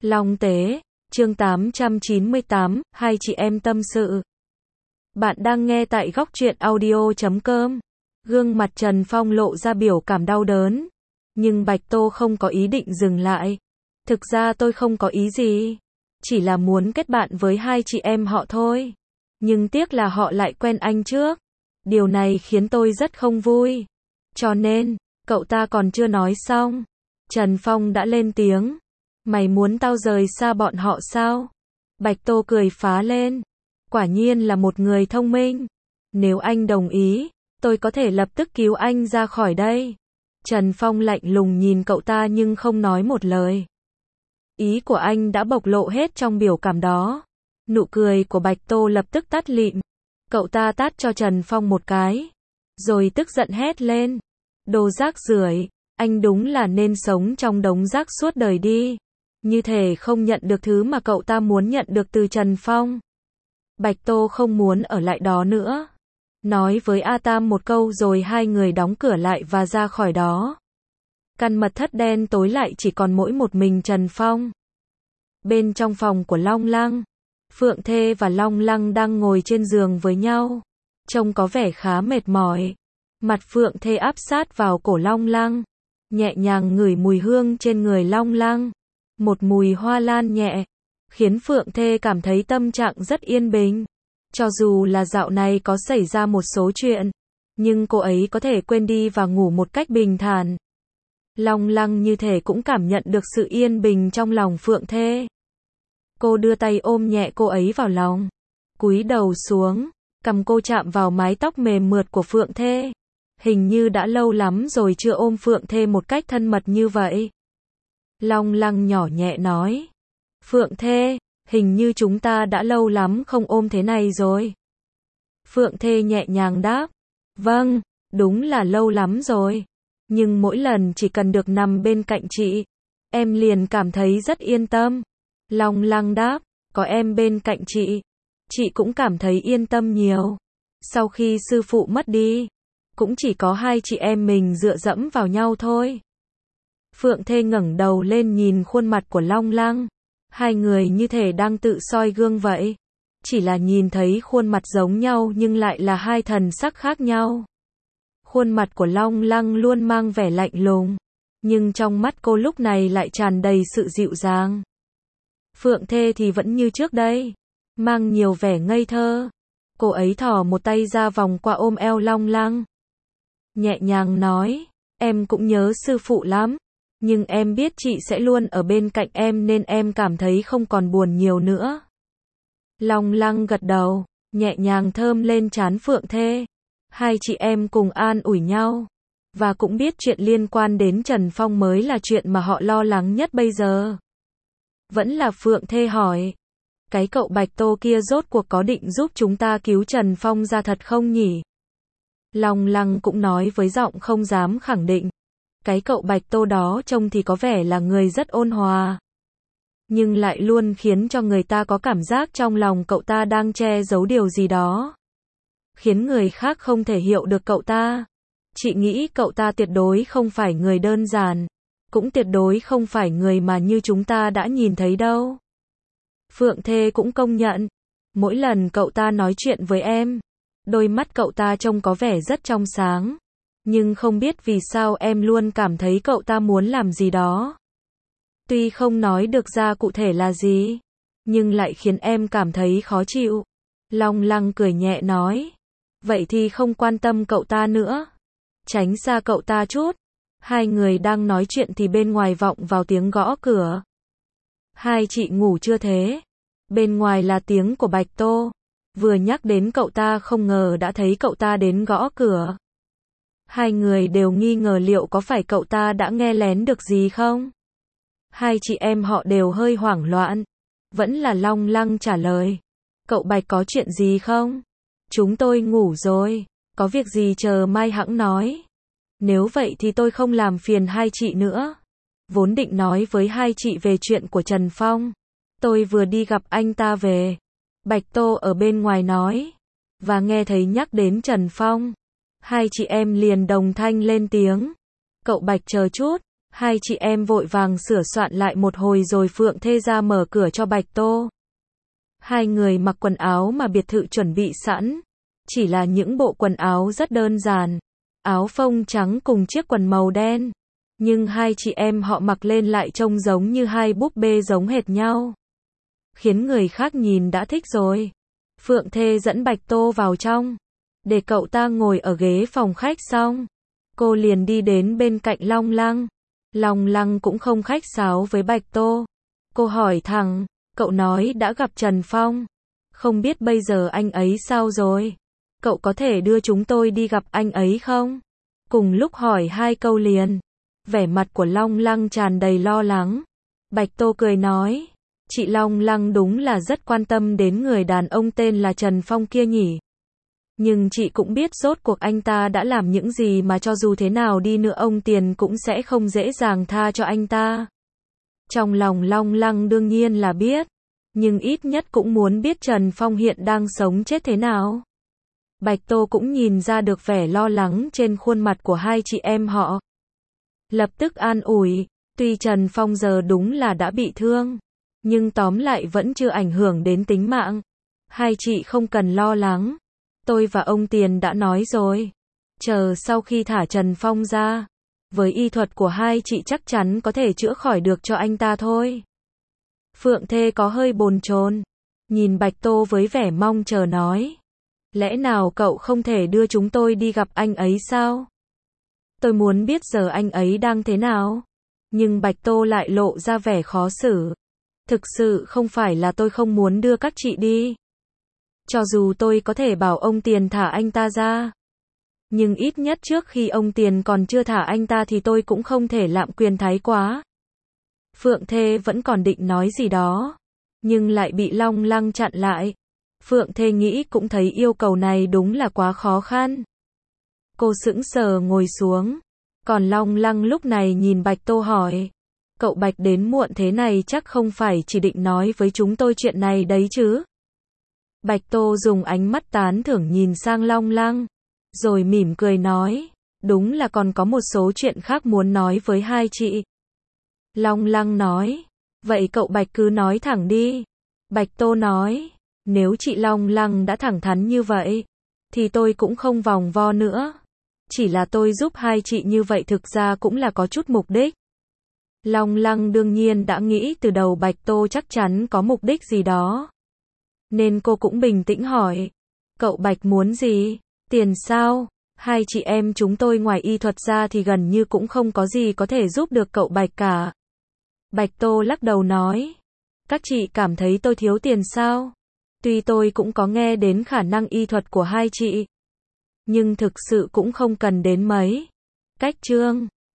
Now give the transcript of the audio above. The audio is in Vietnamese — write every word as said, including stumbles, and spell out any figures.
Long Tế, chương tám trăm chín mươi tám, hai chị em tâm sự. Bạn đang nghe tại góc truyện audio chấm com. Gương mặt Trần Phong lộ ra biểu cảm đau đớn. Nhưng Bạch Tô không có ý định dừng lại. Thực ra tôi không có ý gì. Chỉ là muốn kết bạn với hai chị em họ thôi. Nhưng tiếc là họ lại quen anh trước. Điều này khiến tôi rất không vui. Cho nên, cậu ta còn chưa nói xong. Trần Phong đã lên tiếng. Mày muốn tao rời xa bọn họ sao? Bạch Tô cười phá lên. Quả nhiên là một người thông minh. Nếu anh đồng ý, tôi có thể lập tức cứu anh ra khỏi đây. Trần Phong lạnh lùng nhìn cậu ta nhưng không nói một lời. Ý của anh đã bộc lộ hết trong biểu cảm đó. Nụ cười của Bạch Tô lập tức tắt lịm. Cậu ta tát cho Trần Phong một cái. Rồi tức giận hét lên. Đồ rác rưởi, anh đúng là nên sống trong đống rác suốt đời đi. Như thể không nhận được thứ mà cậu ta muốn nhận được từ Trần Phong. Bạch Tô không muốn ở lại đó nữa. Nói với A Tam một câu rồi hai người đóng cửa lại và ra khỏi đó. Căn mật thất đen tối lại chỉ còn mỗi một mình Trần Phong. Bên trong phòng của Long Lăng, Phượng Thê và Long Lăng đang ngồi trên giường với nhau. Trông có vẻ khá mệt mỏi. Mặt Phượng Thê áp sát vào cổ Long Lăng. Nhẹ nhàng ngửi mùi hương trên người Long Lăng. Một mùi hoa lan nhẹ. Khiến Phượng Thê cảm thấy tâm trạng rất yên bình. Cho dù là dạo này có xảy ra một số chuyện. Nhưng cô ấy có thể quên đi và ngủ một cách bình thản. Long Lăng như thể cũng cảm nhận được sự yên bình trong lòng Phượng Thê. Cô đưa tay ôm nhẹ cô ấy vào lòng. Cúi đầu xuống. Cầm cô chạm vào mái tóc mềm mượt của Phượng Thê. Hình như đã lâu lắm rồi chưa ôm Phượng Thê một cách thân mật như vậy. Long Lăng nhỏ nhẹ nói. Phượng Thê, hình như chúng ta đã lâu lắm không ôm thế này rồi. Phượng Thê nhẹ nhàng đáp. Vâng, đúng là lâu lắm rồi. Nhưng mỗi lần chỉ cần được nằm bên cạnh chị, em liền cảm thấy rất yên tâm. Long Lăng đáp. Có em bên cạnh chị, chị cũng cảm thấy yên tâm nhiều. Sau khi sư phụ mất đi, cũng chỉ có hai chị em mình dựa dẫm vào nhau thôi. Phượng Thê ngẩng đầu lên nhìn khuôn mặt của Long Lăng. Hai người như thể đang tự soi gương vậy. Chỉ là nhìn thấy khuôn mặt giống nhau nhưng lại là hai thần sắc khác nhau. Khuôn mặt của Long Lăng luôn mang vẻ lạnh lùng. Nhưng trong mắt cô lúc này lại tràn đầy sự dịu dàng. Phượng Thê thì vẫn như trước đây. Mang nhiều vẻ ngây thơ. Cô ấy thò một tay ra vòng qua ôm eo Long Lăng. Nhẹ nhàng nói. Em cũng nhớ sư phụ lắm. Nhưng em biết chị sẽ luôn ở bên cạnh em nên em cảm thấy không còn buồn nhiều nữa. Long Lăng gật đầu. Nhẹ nhàng thơm lên trán Phượng Thê. Hai chị em cùng an ủi nhau. Và cũng biết chuyện liên quan đến Trần Phong mới là chuyện mà họ lo lắng nhất bây giờ. Vẫn là Phượng Thê hỏi. Cái cậu Bạch Tô kia rốt cuộc có định giúp chúng ta cứu Trần Phong ra thật không nhỉ? Long Lăng cũng nói với giọng không dám khẳng định. Cái cậu Bạch Tô đó trông thì có vẻ là người rất ôn hòa. Nhưng lại luôn khiến cho người ta có cảm giác trong lòng cậu ta đang che giấu điều gì đó. Khiến người khác không thể hiểu được cậu ta. Chị nghĩ cậu ta tuyệt đối không phải người đơn giản. Cũng tuyệt đối không phải người mà như chúng ta đã nhìn thấy đâu. Phượng Thê cũng công nhận. Mỗi lần cậu ta nói chuyện với em, đôi mắt cậu ta trông có vẻ rất trong sáng. Nhưng không biết vì sao em luôn cảm thấy cậu ta muốn làm gì đó. Tuy không nói được ra cụ thể là gì, nhưng lại khiến em cảm thấy khó chịu. Long Lăng cười nhẹ nói. Vậy thì không quan tâm cậu ta nữa. Tránh xa cậu ta chút. Hai người đang nói chuyện thì bên ngoài vọng vào tiếng gõ cửa. Hai chị ngủ chưa thế? Bên ngoài là tiếng của Bạch Tô. Vừa nhắc đến cậu ta không ngờ đã thấy cậu ta đến gõ cửa. Hai người đều nghi ngờ liệu có phải cậu ta đã nghe lén được gì không? Hai chị em họ đều hơi hoảng loạn. Vẫn là Long Lăng trả lời. Cậu Bạch có chuyện gì không? Chúng tôi ngủ rồi. Có việc gì chờ mai hẵng nói. Nếu vậy thì tôi không làm phiền hai chị nữa. Vốn định nói với hai chị về chuyện của Trần Phong. Tôi vừa đi gặp anh ta về. Bạch Tô ở bên ngoài nói. Và nghe thấy nhắc đến Trần Phong. Hai chị em liền đồng thanh lên tiếng. Cậu Bạch chờ chút. Hai chị em vội vàng sửa soạn lại một hồi rồi Phượng Thê ra mở cửa cho Bạch Tô. Hai người mặc quần áo mà biệt thự chuẩn bị sẵn. Chỉ là những bộ quần áo rất đơn giản. Áo phông trắng cùng chiếc quần màu đen. Nhưng hai chị em họ mặc lên lại trông giống như hai búp bê giống hệt nhau. Khiến người khác nhìn đã thích rồi. Phượng Thê dẫn Bạch Tô vào trong. Để cậu ta ngồi ở ghế phòng khách xong. Cô liền đi đến bên cạnh Long Lăng. Long Lăng cũng không khách sáo với Bạch Tô. Cô hỏi thẳng, cậu nói đã gặp Trần Phong. Không biết bây giờ anh ấy sao rồi? Cậu có thể đưa chúng tôi đi gặp anh ấy không? Cùng lúc hỏi hai câu liền. Vẻ mặt của Long Lăng tràn đầy lo lắng. Bạch Tô cười nói, chị Long Lăng đúng là rất quan tâm đến người đàn ông tên là Trần Phong kia nhỉ. Nhưng chị cũng biết rốt cuộc anh ta đã làm những gì mà cho dù thế nào đi nữa ông Tiền cũng sẽ không dễ dàng tha cho anh ta. Trong lòng Long Lăng đương nhiên là biết, nhưng ít nhất cũng muốn biết Trần Phong hiện đang sống chết thế nào. Bạch Tô cũng nhìn ra được vẻ lo lắng trên khuôn mặt của hai chị em họ. Lập tức an ủi, tuy Trần Phong giờ đúng là đã bị thương, nhưng tóm lại vẫn chưa ảnh hưởng đến tính mạng. Hai chị không cần lo lắng. Tôi và ông Tiền đã nói rồi. Chờ sau khi thả Trần Phong ra, với y thuật của hai chị chắc chắn có thể chữa khỏi được cho anh ta thôi. Phượng Thê có hơi bồn chồn, nhìn Bạch Tô với vẻ mong chờ nói. Lẽ nào cậu không thể đưa chúng tôi đi gặp anh ấy sao? Tôi muốn biết giờ anh ấy đang thế nào. Nhưng Bạch Tô lại lộ ra vẻ khó xử. Thực sự không phải là tôi không muốn đưa các chị đi. Cho dù tôi có thể bảo ông Tiền thả anh ta ra. Nhưng ít nhất trước khi ông Tiền còn chưa thả anh ta thì tôi cũng không thể lạm quyền thái quá. Phượng Thê vẫn còn định nói gì đó. Nhưng lại bị Long Lăng chặn lại. Phượng Thê nghĩ cũng thấy yêu cầu này đúng là quá khó khăn. Cô sững sờ ngồi xuống. Còn Long Lăng lúc này nhìn Bạch Tô hỏi. Cậu Bạch đến muộn thế này chắc không phải chỉ định nói với chúng tôi chuyện này đấy chứ? Bạch Tô dùng ánh mắt tán thưởng nhìn sang Long Lăng. Rồi mỉm cười nói. Đúng là còn có một số chuyện khác muốn nói với hai chị. Long Lăng nói. Vậy cậu Bạch cứ nói thẳng đi. Bạch Tô nói. Nếu chị Long Lăng đã thẳng thắn như vậy, thì tôi cũng không vòng vo nữa. Chỉ là tôi giúp hai chị như vậy thực ra cũng là có chút mục đích. Long Lăng đương nhiên đã nghĩ từ đầu Bạch Tô chắc chắn có mục đích gì đó. Nên cô cũng bình tĩnh hỏi. Cậu Bạch muốn gì? Tiền sao? Hai chị em chúng tôi ngoài y thuật ra thì gần như cũng không có gì có thể giúp được cậu Bạch cả. Bạch Tô lắc đầu nói. Các chị cảm thấy tôi thiếu tiền sao? Tuy tôi cũng có nghe đến khả năng y thuật của hai chị, nhưng thực sự cũng không cần đến mấy. Cách chương